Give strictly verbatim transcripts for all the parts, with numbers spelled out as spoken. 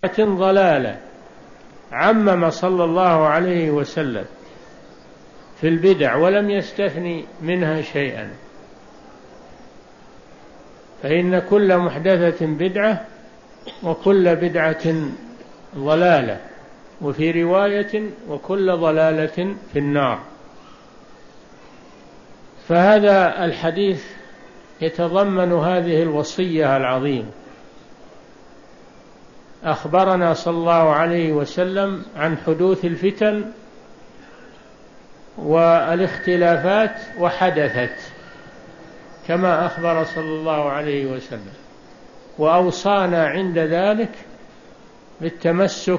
ضلالة. عمم صلى الله عليه وسلم في البدع ولم يستثني منها شيئا، فإن كل محدثة بدعة وكل بدعة ضلالة، وفي رواية وكل ضلالة في النار. فهذا الحديث يتضمن هذه الوصية العظيمة. أخبرنا صلى الله عليه وسلم عن حدوث الفتن والاختلافات، وحدثت كما أخبر صلى الله عليه وسلم، وأوصانا عند ذلك بالتمسك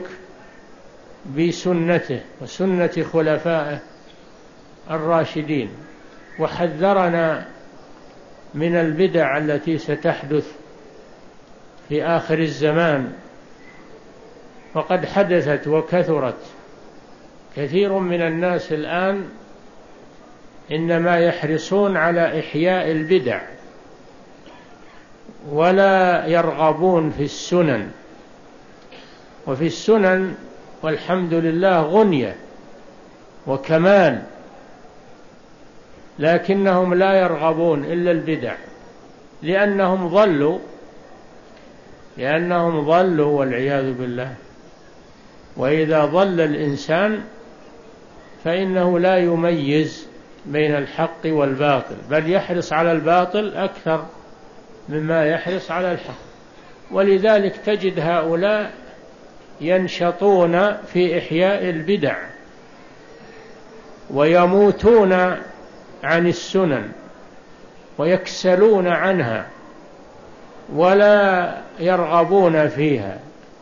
بسنته وسنة خلفائه الراشدين، وحذرنا من البدع التي ستحدث في آخر الزمان، وقد حدثت وكثرت. كثير من الناس الآن إنما يحرصون على إحياء البدع ولا يرغبون في السنن، وفي السنن والحمد لله غنية وكمال، لكنهم لا يرغبون إلا البدع لأنهم ضلوا لأنهم ضلوا والعياذ بالله. وإذا ضل الإنسان فإنه لا يميز بين الحق والباطل، بل يحرص على الباطل أكثر مما يحرص على الحق. ولذلك تجد هؤلاء ينشطون في إحياء البدع ويموتون عن السنن ويكسلون عنها ولا يرغبون فيها،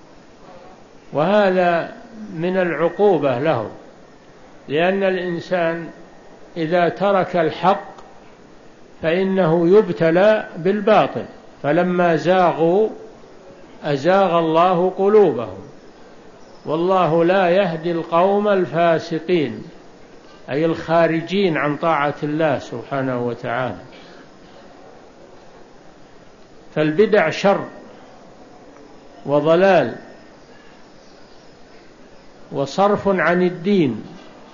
وهذا من العقوبة له، لأن الإنسان إذا ترك الحق فإنه يبتلى بالباطل، فلما زاغوا أزاغ الله قلوبهم، والله لا يهدي القوم الفاسقين، أي الخارجين عن طاعة الله سبحانه وتعالى. فالبدع شر وضلال وصرف عن الدين،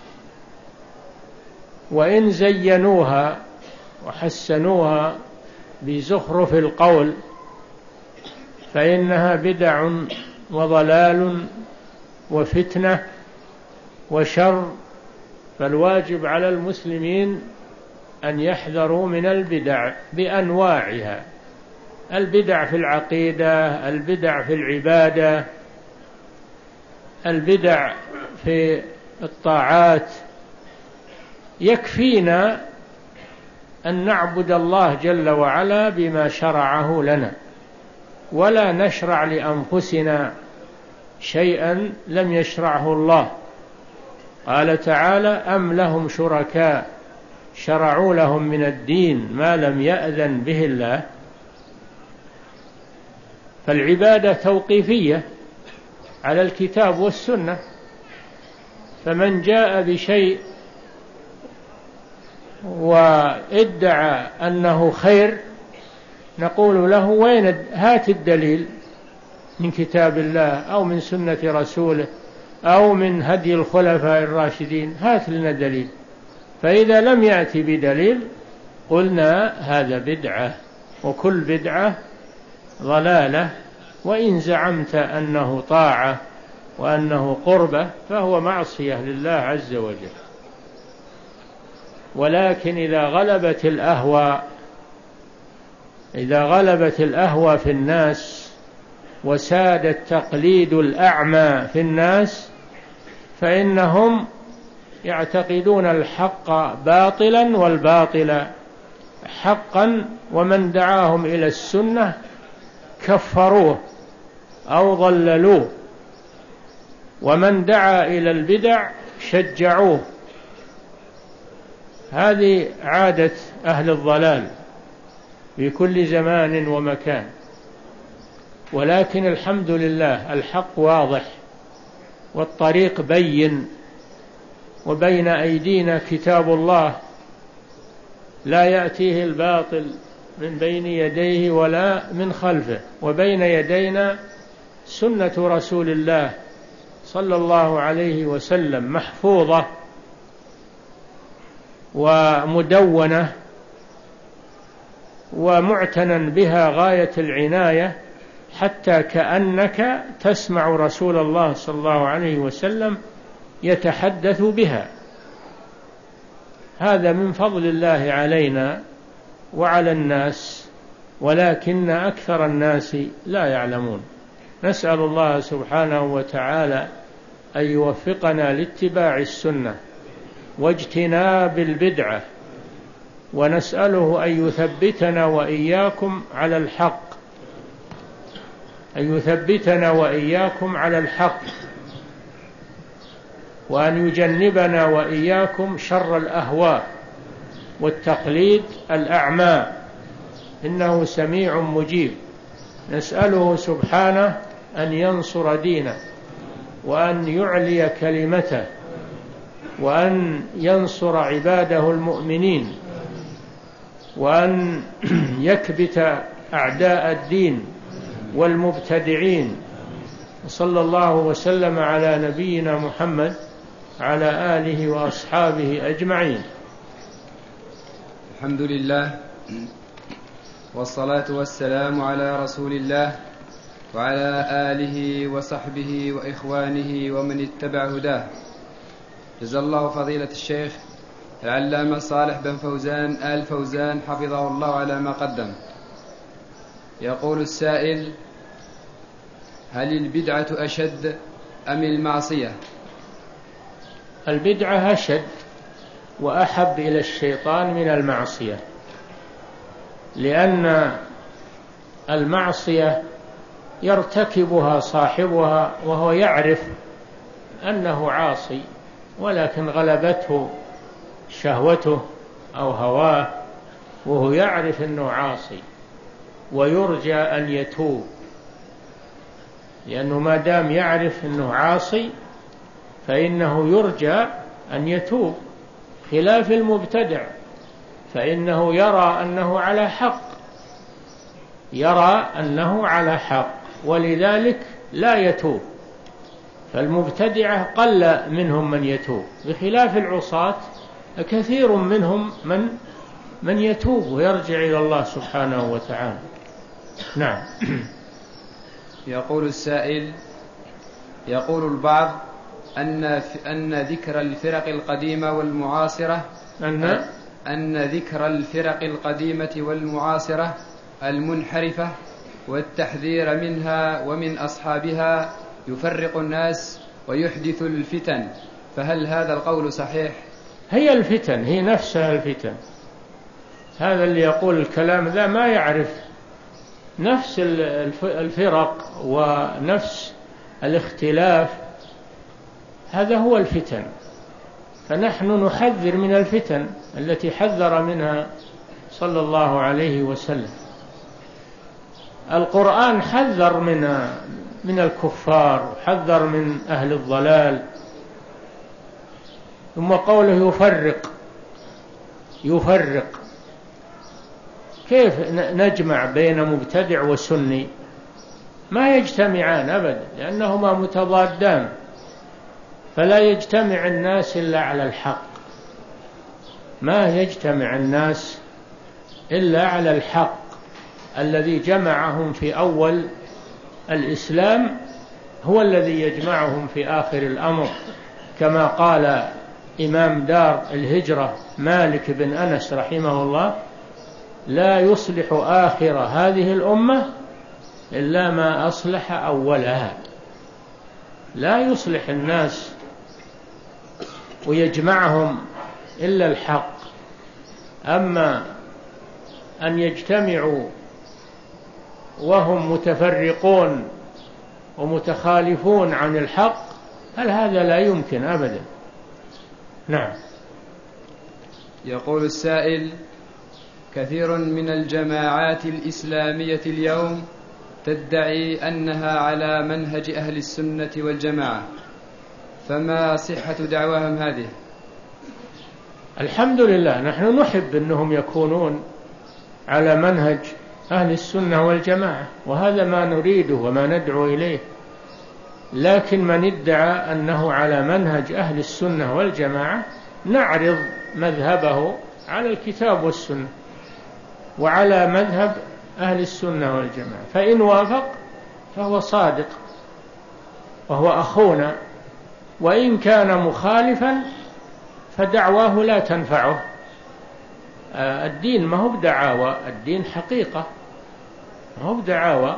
وإن زينوها وحسنوها بزخرف القول فإنها بدع وضلال وفتنة وشر. فالواجب على المسلمين أن يحذروا من البدع بأنواعها، البدع في العقيدة، البدع في العبادة، البدع في الطاعات. يكفينا أن نعبد الله جل وعلا بما شرعه لنا، ولا نشرع لأنفسنا شيئا لم يشرعه الله. قال تعالى: أم لهم شركاء شرعوا لهم من الدين ما لم يأذن به الله. فالعبادة توقيفية على الكتاب والسنة، فمن جاء بشيء وادعى أنه خير نقول له: وين هات الدليل من كتاب الله أو من سنة رسوله أو من هدي الخلفاء الراشدين، هات لنا دليل. فإذا لم يأتي بدليل قلنا هذا بدعة، وكل بدعة ضلالة، وإن زعمت أنه طاعة وأنه قربة فهو معصية لله عز وجل. ولكن إذا غلبت الأهوى إذا غلبت الأهوى في الناس وساد التقليد الأعمى في الناس فإنهم يعتقدون الحق باطلا والباطل حقا، ومن دعاهم إلى السنة كفروه أو ضللوه، ومن دعا إلى البدع شجعوه. هذه عادة أهل الضلال في كل زمان ومكان. ولكن الحمد لله الحق واضح والطريق بين، وبين أيدينا كتاب الله لا يأتيه الباطل من بين يديه ولا من خلفه، وبين يدينا سنة رسول الله صلى الله عليه وسلم محفوظة ومدونة ومعتنى بها غاية العناية، حتى كأنك تسمع رسول الله صلى الله عليه وسلم يتحدث بها. هذا من فضل الله علينا وعلى الناس، ولكن أكثر الناس لا يعلمون. نسأل الله سبحانه وتعالى أن يوفقنا لاتباع السنة واجتناب البدعة، ونسأله أن يثبتنا وإياكم على الحق أن يثبتنا وإياكم على الحق وأن يجنبنا وإياكم شر الأهواء والتقليد الأعمى، إنه سميع مجيب. نسأله سبحانه أن ينصر دينه، وأن يعلي كلمته، وأن ينصر عباده المؤمنين، وأن يكبت أعداء الدين والمبتدعين. صلى الله وسلم على نبينا محمد على آله وأصحابه أجمعين. الحمد لله، والصلاة والسلام على رسول الله وعلى آله وصحبه وإخوانه ومن اتبع هداه. جزا الله فضيلة الشيخ العلامة صالح بن فوزان آل فوزان حفظه الله على ما قدم. يقول السائل: هل البدعة أشد أم المعصية؟ البدعة أشد وأحب إلى الشيطان من المعصية، لأن المعصية يرتكبها صاحبها وهو يعرف أنه عاصي، ولكن غلبته شهوته أو هواه وهو يعرف أنه عاصي، ويرجى أن يتوب، لأنه ما دام يعرف أنه عاصي فإنه يرجى أن يتوب، خلاف المبتدع فإنه يرى أنه على حق يرى أنه على حق ولذلك لا يتوب. فالمبتدعة قل منهم من يتوب، بخلاف العصاة كثير منهم من من يتوب ويرجع إلى الله سبحانه وتعالى. نعم. يقول السائل: يقول البعض أن أن ذكر الفرق القديمة والمعاصرة أن أن ذكر الفرق القديمة والمعاصرة المنحرفة والتحذير منها ومن أصحابها يفرق الناس ويحدث الفتن، فهل هذا القول صحيح؟ هي الفتن، هي نفسها الفتن. هذا اللي يقول الكلام ذا ما يعرف نفس الفرق ونفس الاختلاف، هذا هو الفتن. فنحن نحذر من الفتن التي حذر منها صلى الله عليه وسلم. القرآن حذر من من الكفار، حذر من أهل الضلال. ثم قوله يفرق يفرق كيف نجمع بين مبتدع وسني؟ ما يجتمعان أبدا، لأنهما متضادان، فلا يجتمع الناس إلا على الحق، ما يجتمع الناس إلا على الحق الذي جمعهم في أول الإسلام هو الذي يجمعهم في آخر الأمر، كما قال إمام دار الهجرة مالك بن أنس رحمه الله: لا يصلح آخر هذه الأمة إلا ما أصلح أولها. لا يصلح الناس ويجمعهم إلا الحق، أما أن يجتمعوا وهم متفرقون ومتخالفون عن الحق هل هذا لا يمكن أبدا. نعم. يقول السائل: كثير من الجماعات الإسلامية اليوم تدعي أنها على منهج أهل السنة والجماعة، فما صحة دعواهم هذه؟ الحمد لله، نحن نحب أنهم يكونون على منهج أهل السنة والجماعة، وهذا ما نريده وما ندعو إليه. لكن من ادعى أنه على منهج أهل السنة والجماعة نعرض مذهبه على الكتاب والسنة وعلى مذهب أهل السنة والجماعة، فإن وافق فهو صادق وهو أخونا، وإن كان مخالفا فدعواه لا تنفعه. الدين ما هو بدعاوى، الدين حقيقة ما هو بدعاوى،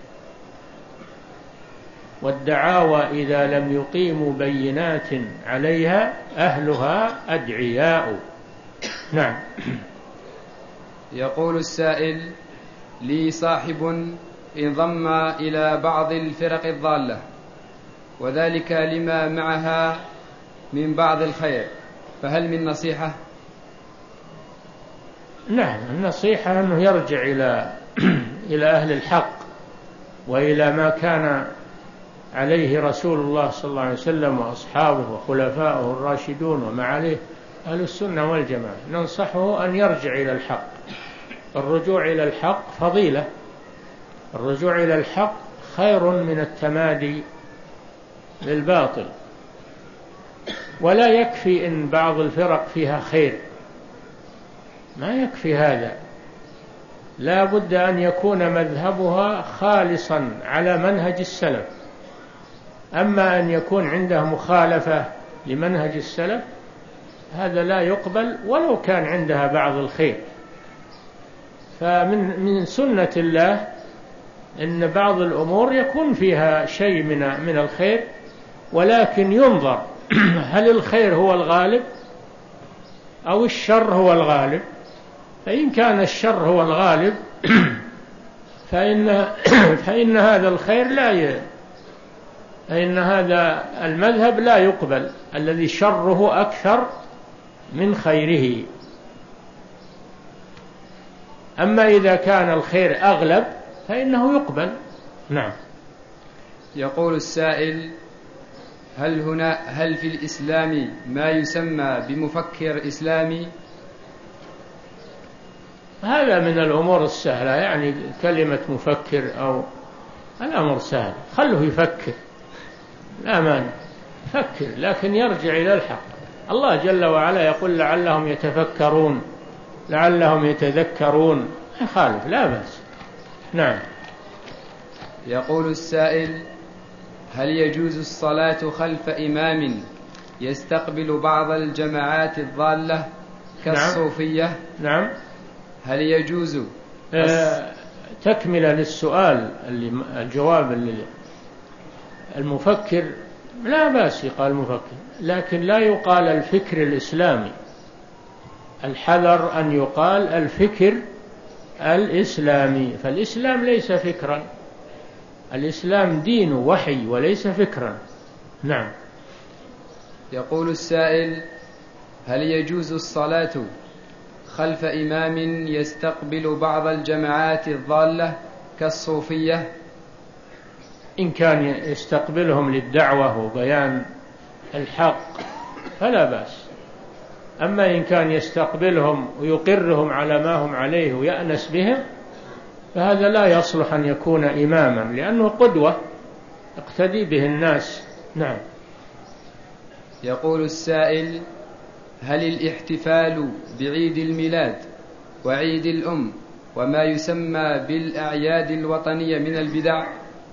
والدعاوى إذا لم يقيموا بينات عليها أهلها أدعياء. نعم. يقول السائل: لي صاحب انضم إلى بعض الفرق الضالة، وذلك لما معها من بعض الخير، فهل من نصيحة؟ نعم، النصيحة أنه يرجع إلى إلى أهل الحق وإلى ما كان عليه رسول الله صلى الله عليه وسلم وأصحابه وخلفائه الراشدون وما عليه أهل السنة والجماعة. ننصحه أن يرجع إلى الحق. الرجوع إلى الحق فضيلة، الرجوع إلى الحق خير من التمادي للباطل، ولا يكفي إن بعض الفرق فيها خير، ما يكفي هذا، لا بد أن يكون مذهبها خالصا على منهج السلف. أما أن يكون عنده مخالفة لمنهج السلف هذا لا يقبل ولو كان عندها بعض الخير. فمن من سنة الله أن بعض الأمور يكون فيها شيء من من الخير، ولكن ينظر هل الخير هو الغالب أو الشر هو الغالب. فإن كان الشر هو الغالب فإن فإن هذا الخير لا ي... فإن هذا المذهب لا يقبل، الذي شره أكثر من خيره. أما إذا كان الخير أغلب فإنه يقبل. نعم. يقول السائل: هل هنا هل في الإسلام ما يسمى بمفكر إسلامي؟ هذا من الأمور السهلة، يعني كلمة مفكر أو الأمر سهل، خله يفكر لا مانع، فكر لكن يرجع إلى الحق. الله جل وعلا يقول لعلهم يتفكرون، لعلهم يتذكرون، يخالف لا بأس. نعم. يقول السائل: هل يجوز الصلاة خلف إمام يستقبل بعض الجماعات الضالة كالصوفية؟ نعم. هل يجوز آه تكملة للسؤال اللي الجواب اللي المفكر لا بأس يقال مفكر، لكن لا يقال الفكر الإسلامي. الحذر أن يقال الفكر الإسلامي، فالإسلام ليس فكرا، الإسلام دين وحي وليس فكرا. نعم. يقول السائل: هل يجوز الصلاة خلف إمام يستقبل بعض الجماعات الضالة كالصوفية؟ إن كان يستقبلهم للدعوة وبيان الحق فلا بأس، أما إن كان يستقبلهم ويقرهم على ما هم عليه ويأنس بهم فهذا لا يصلح أن يكون إماما، لأنه قدوة اقتدي به الناس. نعم. يقول السائل: هل الاحتفال بعيد الميلاد وعيد الأم وما يسمى بالأعياد الوطنية من البدع؟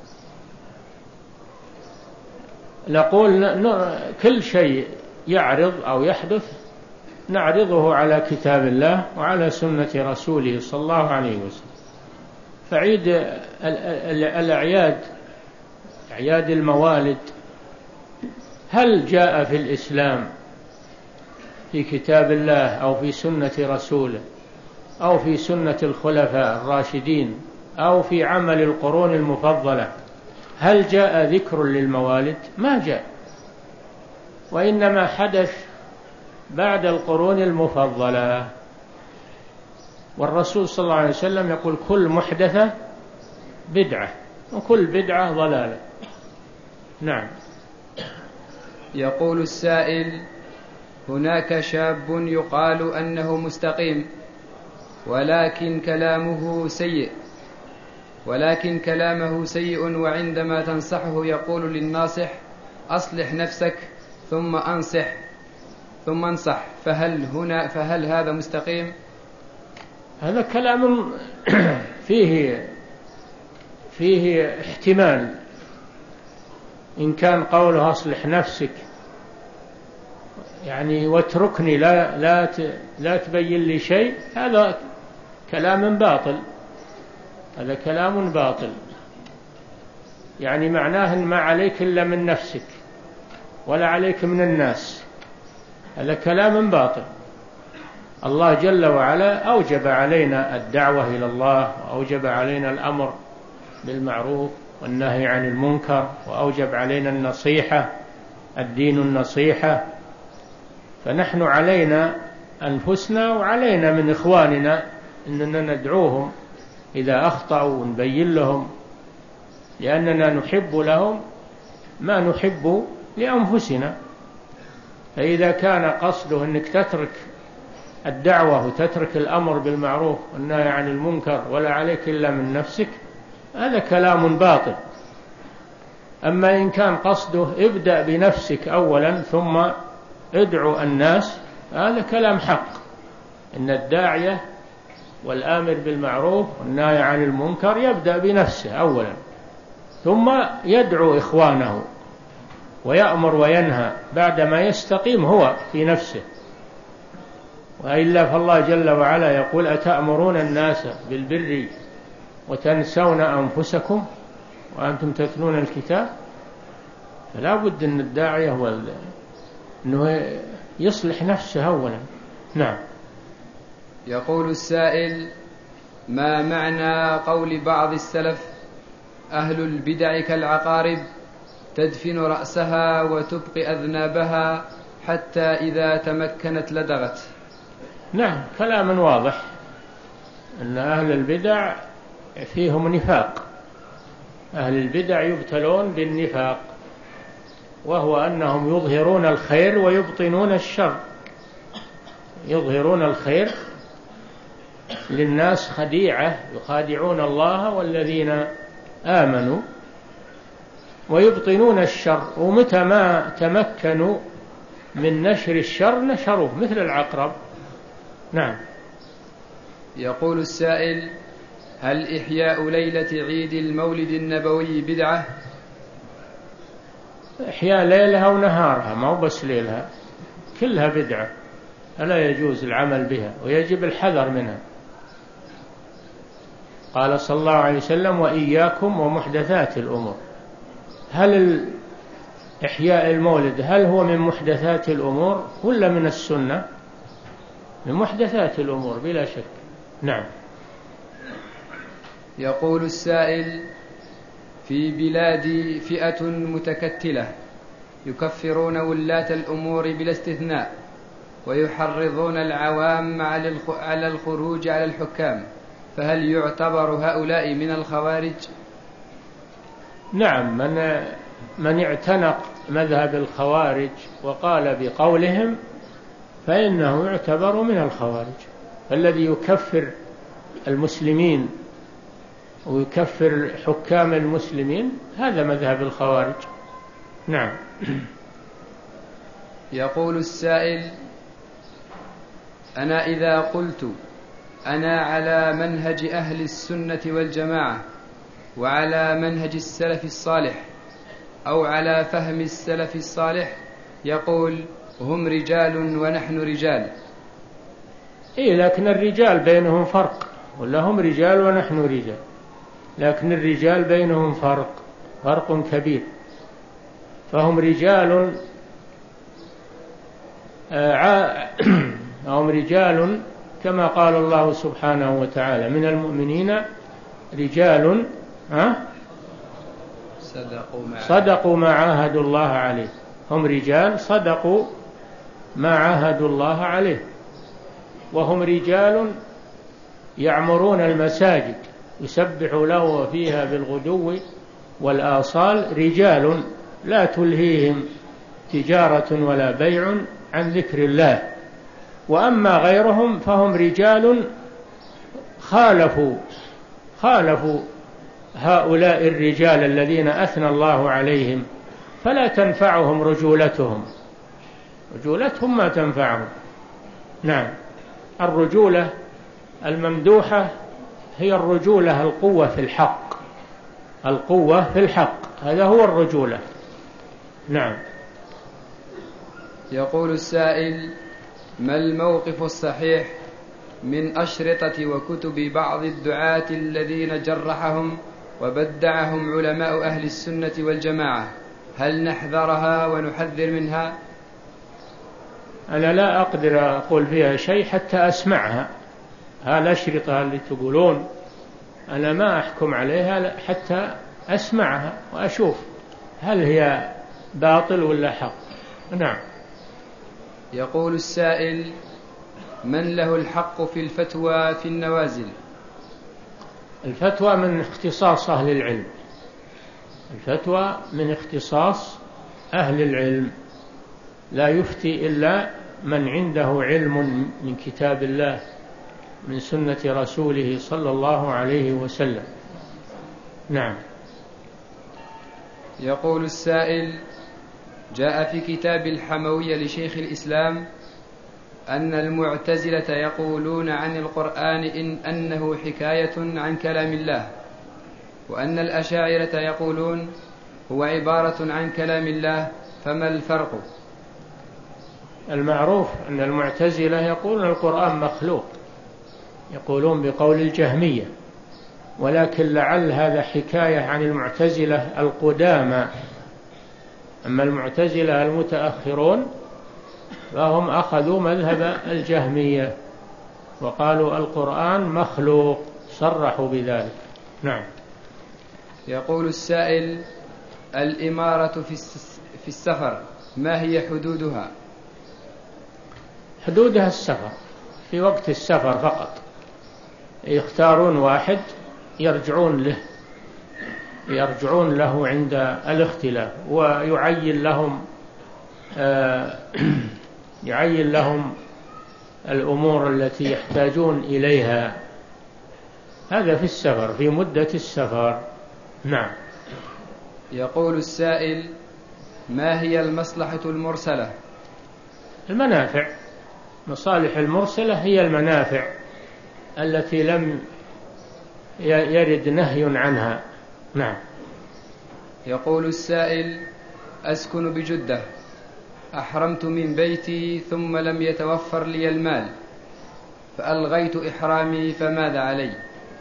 نقول كل شيء يعرض أو يحدث نعرضه على كتاب الله وعلى سنة رسوله صلى الله عليه وسلم. فعيد الأعياد، أعياد الموالد، هل جاء في الإسلام في كتاب الله أو في سنة رسوله أو في سنة الخلفاء الراشدين أو في عمل القرون المفضلة؟ هل جاء ذكر للموالد؟ ما جاء، وإنما حدث بعد القرون المفضلة. والرسول صلى الله عليه وسلم يقول: كل محدثة بدعة وكل بدعة ضلالة. نعم. يقول السائل: هناك شاب يقال أنه مستقيم ولكن كلامه سيء، ولكن كلامه سيء، وعندما تنصحه يقول للناصح أصلح نفسك ثم أنصح ثم انصح، فهل هنا فهل هذا مستقيم؟ هذا كلام فيه فيه احتمال. إن كان قوله أصلح نفسك يعني واتركني لا لا لا تبين لي شيء، هذا كلام باطل، هذا كلام باطل. يعني معناه إن ما عليك إلا من نفسك ولا عليك من الناس، هذا كلام باطل. الله جل وعلا أوجب علينا الدعوة إلى الله، وأوجب علينا الأمر بالمعروف والنهي عن المنكر، وأوجب علينا النصيحة، الدين النصيحة. فنحن علينا أنفسنا وعلينا من إخواننا أننا ندعوهم إذا أخطأوا ونبين لهم، لأننا نحب لهم ما نحب لأنفسنا. فإذا كان قصده أنك تترك الدعوة وتترك الأمر بالمعروف والنهي عن المنكر ولا عليك إلا من نفسك، هذا كلام باطل. أما إن كان قصده ابدأ بنفسك أولا ثم ادعو الناس، هذا كلام حق. إن الداعية والآمر بالمعروف والنهي عن المنكر يبدأ بنفسه أولا، ثم يدعو إخوانه ويأمر وينهى بعدما يستقيم هو في نفسه. وإلا فالله جل وعلا يقول أتأمرون الناس بالبر وتنسون أنفسكم وأنتم تتلون الكتاب. فلا بد أن الداعية هو أنه يصلح نفسه أولا. نعم. يقول السائل: ما معنى قول بعض السلف أهل البدع كالعقارب تدفن رأسها وتبقي أذنابها حتى إذا تمكنت لدغت؟ نعم، كلام واضح أن أهل البدع فيهم نفاق. أهل البدع يبتلون بالنفاق، وهو أنهم يظهرون الخير ويبطنون الشر، يظهرون الخير للناس خديعة، يخادعون الله والذين آمنوا، ويبطنون الشر، ومتى ما تمكنوا من نشر الشر نشروه مثل العقرب. نعم. يقول السائل: هل إحياء ليلة عيد المولد النبوي بدعة؟ إحياء ليلها ونهارها، ما هو بس ليلها، كلها بدعة، فلا يجوز العمل بها ويجب الحذر منها. قال صلى الله عليه وسلم: وإياكم ومحدثات الأمور. هل إحياء المولد هل هو من محدثات الأمور ولا من السنة؟ من محدثات الأمور بلا شك. نعم. يقول السائل: في بلادي فئة متكتلة يكفرون ولاة الأمور بلا استثناء، ويحرضون العوام على الخروج على الحكام، فهل يعتبر هؤلاء من الخوارج؟ نعم، من من اعتنق مذهب الخوارج وقال بقولهم فإنه يعتبر من الخوارج. الذي يكفر المسلمين ويكفر حكام المسلمين هذا مذهب الخوارج. نعم. يقول السائل: أنا إذا قلت أنا على منهج أهل السنة والجماعة وعلى منهج السلف الصالح أو على فهم السلف الصالح، يقول: هم رجال ونحن رجال. إيه، لكن الرجال بينهم فرق، ولا هم رجال ونحن رجال، لكن الرجال بينهم فرق، فرق كبير. فهم رجال هم رجال كما قال الله سبحانه وتعالى: من المؤمنين رجال صدقوا ما عاهدوا الله عليه. هم رجال صدقوا ما عاهدوا الله عليه. وهم رجال يعمرون المساجد يسبح له فيها بالغدو والآصال، رجال لا تلهيهم تجارة ولا بيع عن ذكر الله. وأما غيرهم فهم رجال خالفوا خالفوا هؤلاء الرجال الذين أثنى الله عليهم فلا تنفعهم رجولتهم، رجولتهم ما تنفعهم. نعم، الرجولة الممدوحة هي الرجولة القوة في الحق، القوة في الحق، هذا هو الرجولة. نعم. يقول السائل: ما الموقف الصحيح من أشرطة وكتب بعض الدعاة الذين جرحهم وبدعهم علماء أهل السنة والجماعة؟ هل نحذرها ونحذر منها؟ أنا لا أقدر أقول فيها شيء حتى أسمعها. هالأشرطة اللي تقولون أنا ما أحكم عليها حتى أسمعها وأشوف هل هي باطل ولا حق. نعم. يقول السائل: من له الحق في الفتوى في النوازل؟ الفتوى من اختصاص أهل العلم، الفتوى من اختصاص أهل العلم، لا يفتي إلا من عنده علم من كتاب الله من سنة رسوله صلى الله عليه وسلم. نعم. يقول السائل: جاء في كتاب الحموية لشيخ الإسلام أن المعتزلة يقولون عن القرآن إن أنه حكاية عن كلام الله، وأن الأشاعرة يقولون هو عبارة عن كلام الله، فما الفرق؟ المعروف أن المعتزلة يقولون القرآن مخلوق، يقولون بقول الجهمية، ولكن لعل هذا حكاية عن المعتزلة القدامى. أما المعتزلة المتأخرون فهم أخذوا مذهب الجهمية وقالوا القرآن مخلوق، صرحوا بذلك. نعم. يقول السائل: الإمارة في السفر ما هي حدودها؟ حدودها السفر في وقت السفر فقط، يختارون واحد يرجعون له يرجعون له عند الاختلاف، ويعين لهم يعين لهم الأمور التي يحتاجون إليها. هذا في السفر، في مدة السفر. نعم. يقول السائل: ما هي المصلحة المرسلة؟ المنافع، مصالح المرسلة هي المنافع التي لم يرد نهي عنها. نعم. يقول السائل: أسكن بجدة، أحرمت من بيتي ثم لم يتوفر لي المال فألغيت إحرامي، فماذا علي؟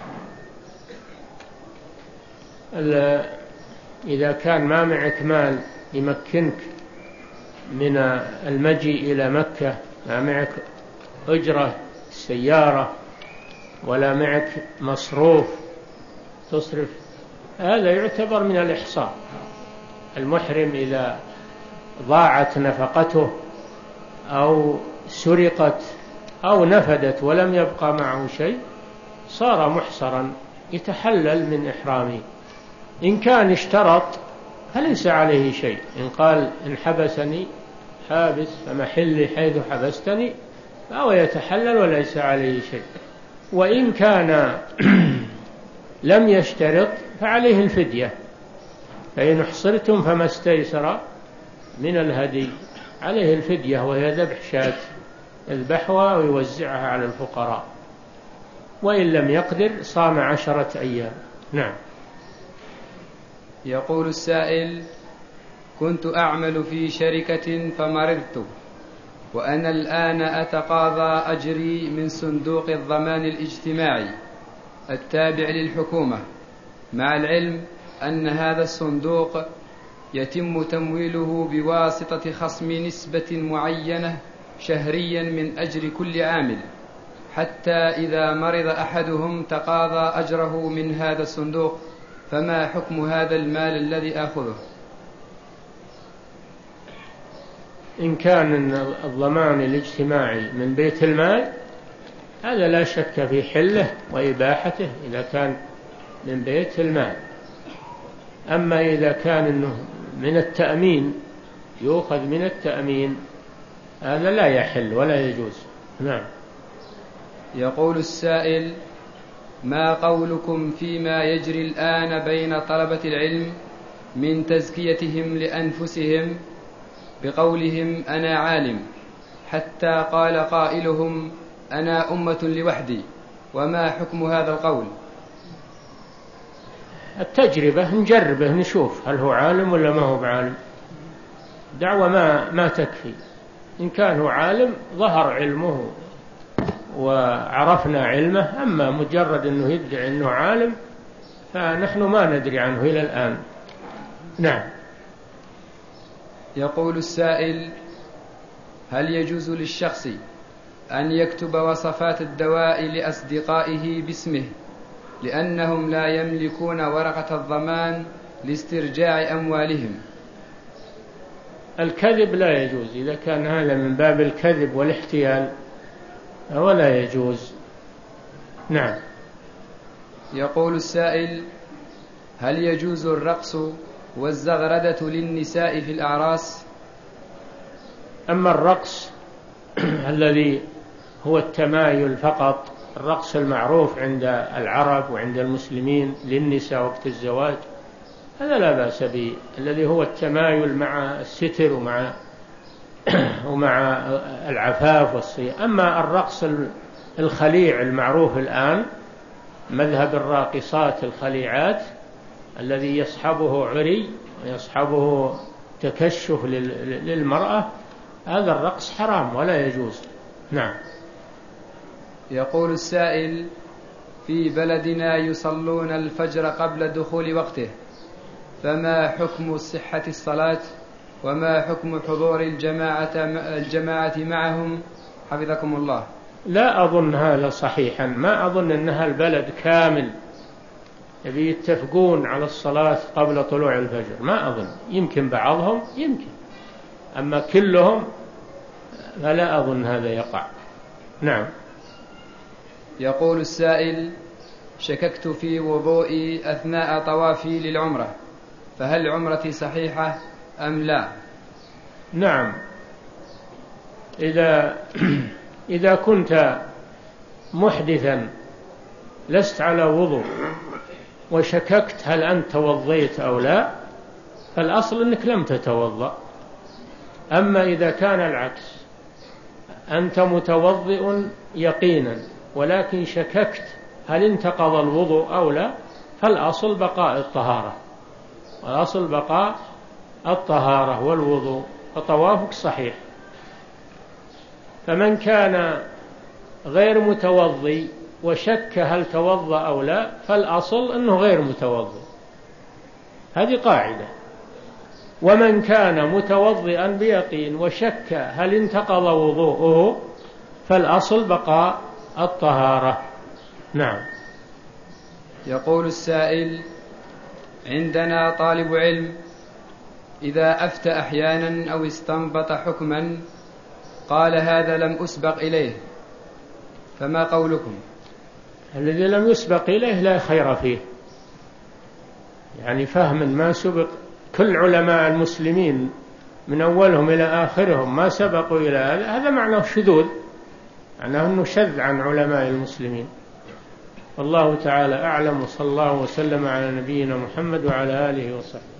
إذا كان ما معك مال يمكنك من المجيء إلى مكة، ما معك أجرة السيارة ولا معك مصروف تصرف، هذا يعتبر من الإحصار. المحرم إذا ضاعت نفقته أو سرقت أو نفدت ولم يبقى معه شيء صار محصرا، يتحلل من إحرامه. إن كان اشترط فليس عليه شيء، إن قال إن حبسني حابس فمحلي حيث حبستني فهو يتحلل وليس عليه شيء. وإن كان لم يشترط فعليه الفدية، فإن احصرتم فما استيسر من الهدي، عليه الفدية وهي ذبح شاة يذبحها ويوزعها على الفقراء، وإن لم يقدر صام عشرة أيام. نعم. يقول السائل: كنت أعمل في شركة فمرضت، وأنا الآن أتقاضى أجري من صندوق الضمان الاجتماعي التابع للحكومة، مع العلم أن هذا الصندوق يتم تمويله بواسطة خصم نسبة معينة شهريا من أجر كل عامل، حتى إذا مرض أحدهم تقاضى أجره من هذا الصندوق، فما حكم هذا المال الذي آخذه؟ إن كان الضمان الاجتماعي من بيت المال هذا لا شك في حله وإباحته إذا كان من بيت المال. أما إذا كان إنه من التأمين يؤخذ من التأمين هذا لا يحل ولا يجوز. نعم. يقول السائل: ما قولكم فيما يجري الآن بين طلبة العلم من تزكيتهم لأنفسهم بقولهم أنا عالم، حتى قال قائلهم أنا أمة لوحدي، وما حكم هذا القول؟ التجربة نجربه نشوف هل هو عالم ولا ما هو بعالم. دعوة ما, ما تكفي. إن كان هو عالم ظهر علمه وعرفنا علمه، أما مجرد أنه يدعي أنه عالم فنحن ما ندري عنه إلى الآن. نعم. يقول السائل: هل يجوز للشخص أن يكتب وصفات الدواء لأصدقائه باسمه لأنهم لا يملكون ورقة الضمان لاسترجاع أموالهم؟ الكذب لا يجوز، إذا كان هذا من باب الكذب والاحتيال ولا يجوز. نعم. يقول السائل: هل يجوز الرقص والزغردة للنساء في الأعراس؟ أما الرقص الذي هو التمايل فقط، الرقص المعروف عند العرب وعند المسلمين للنساء وقت الزواج، هذا لا بأس به، الذي هو التمايل مع الستر ومع ومع العفاف والصيام. أما الرقص الخليع المعروف الآن، مذهب الراقصات الخليعات الذي يصحبه عري ويصحبه تكشف للمرأة، هذا الرقص حرام ولا يجوز. نعم. يقول السائل: في بلدنا يصلون الفجر قبل دخول وقته، فما حكم صحة الصلاة وما حكم حضور الجماعة, الجماعة معهم حفظكم الله؟ لا أظن هذا صحيحا، ما أظن أنها البلد كامل يبي يتفقون على الصلاة قبل طلوع الفجر، ما أظن، يمكن بعضهم يمكن، أما كلهم فلا أظن هذا يقع. نعم. يقول السائل: شككت في وضوئي أثناء طوافي للعمرة، فهل عمرتي صحيحة أم لا؟ نعم. إذا إذا كنت محدثا لست على وضوء وشككت هل أنت توضيت أو لا، فالأصل أنك لم تتوضأ. أما إذا كان العكس، أنت متوضئ يقينا ولكن شككت هل انتقض الوضوء أو لا، فالأصل بقاء الطهارة، والأصل بقاء الطهارة والوضوء، فطوافك صحيح. فمن كان غير متوضي وشك هل توضأ أو لا، فالأصل أنه غير متوضي، هذه قاعدة. ومن كان متوضئا بيقين وشك هل انتقض وضوءه، فالأصل بقاء الطهارة. نعم. يقول السائل: عندنا طالب علم إذا أفتى أحيانا أو استنبط حكما قال هذا لم أسبق إليه، فما قولكم؟ الذي لم يسبق إليه لا خير فيه، يعني فهم ما سبق. كل علماء المسلمين من أولهم إلى آخرهم ما سبقوا إلى هذا، هذا معناه شذوذ، معناه أنه شذ عن علماء المسلمين. والله تعالى أعلم، وصلى الله وسلم على نبينا محمد وعلى آله وصحبه.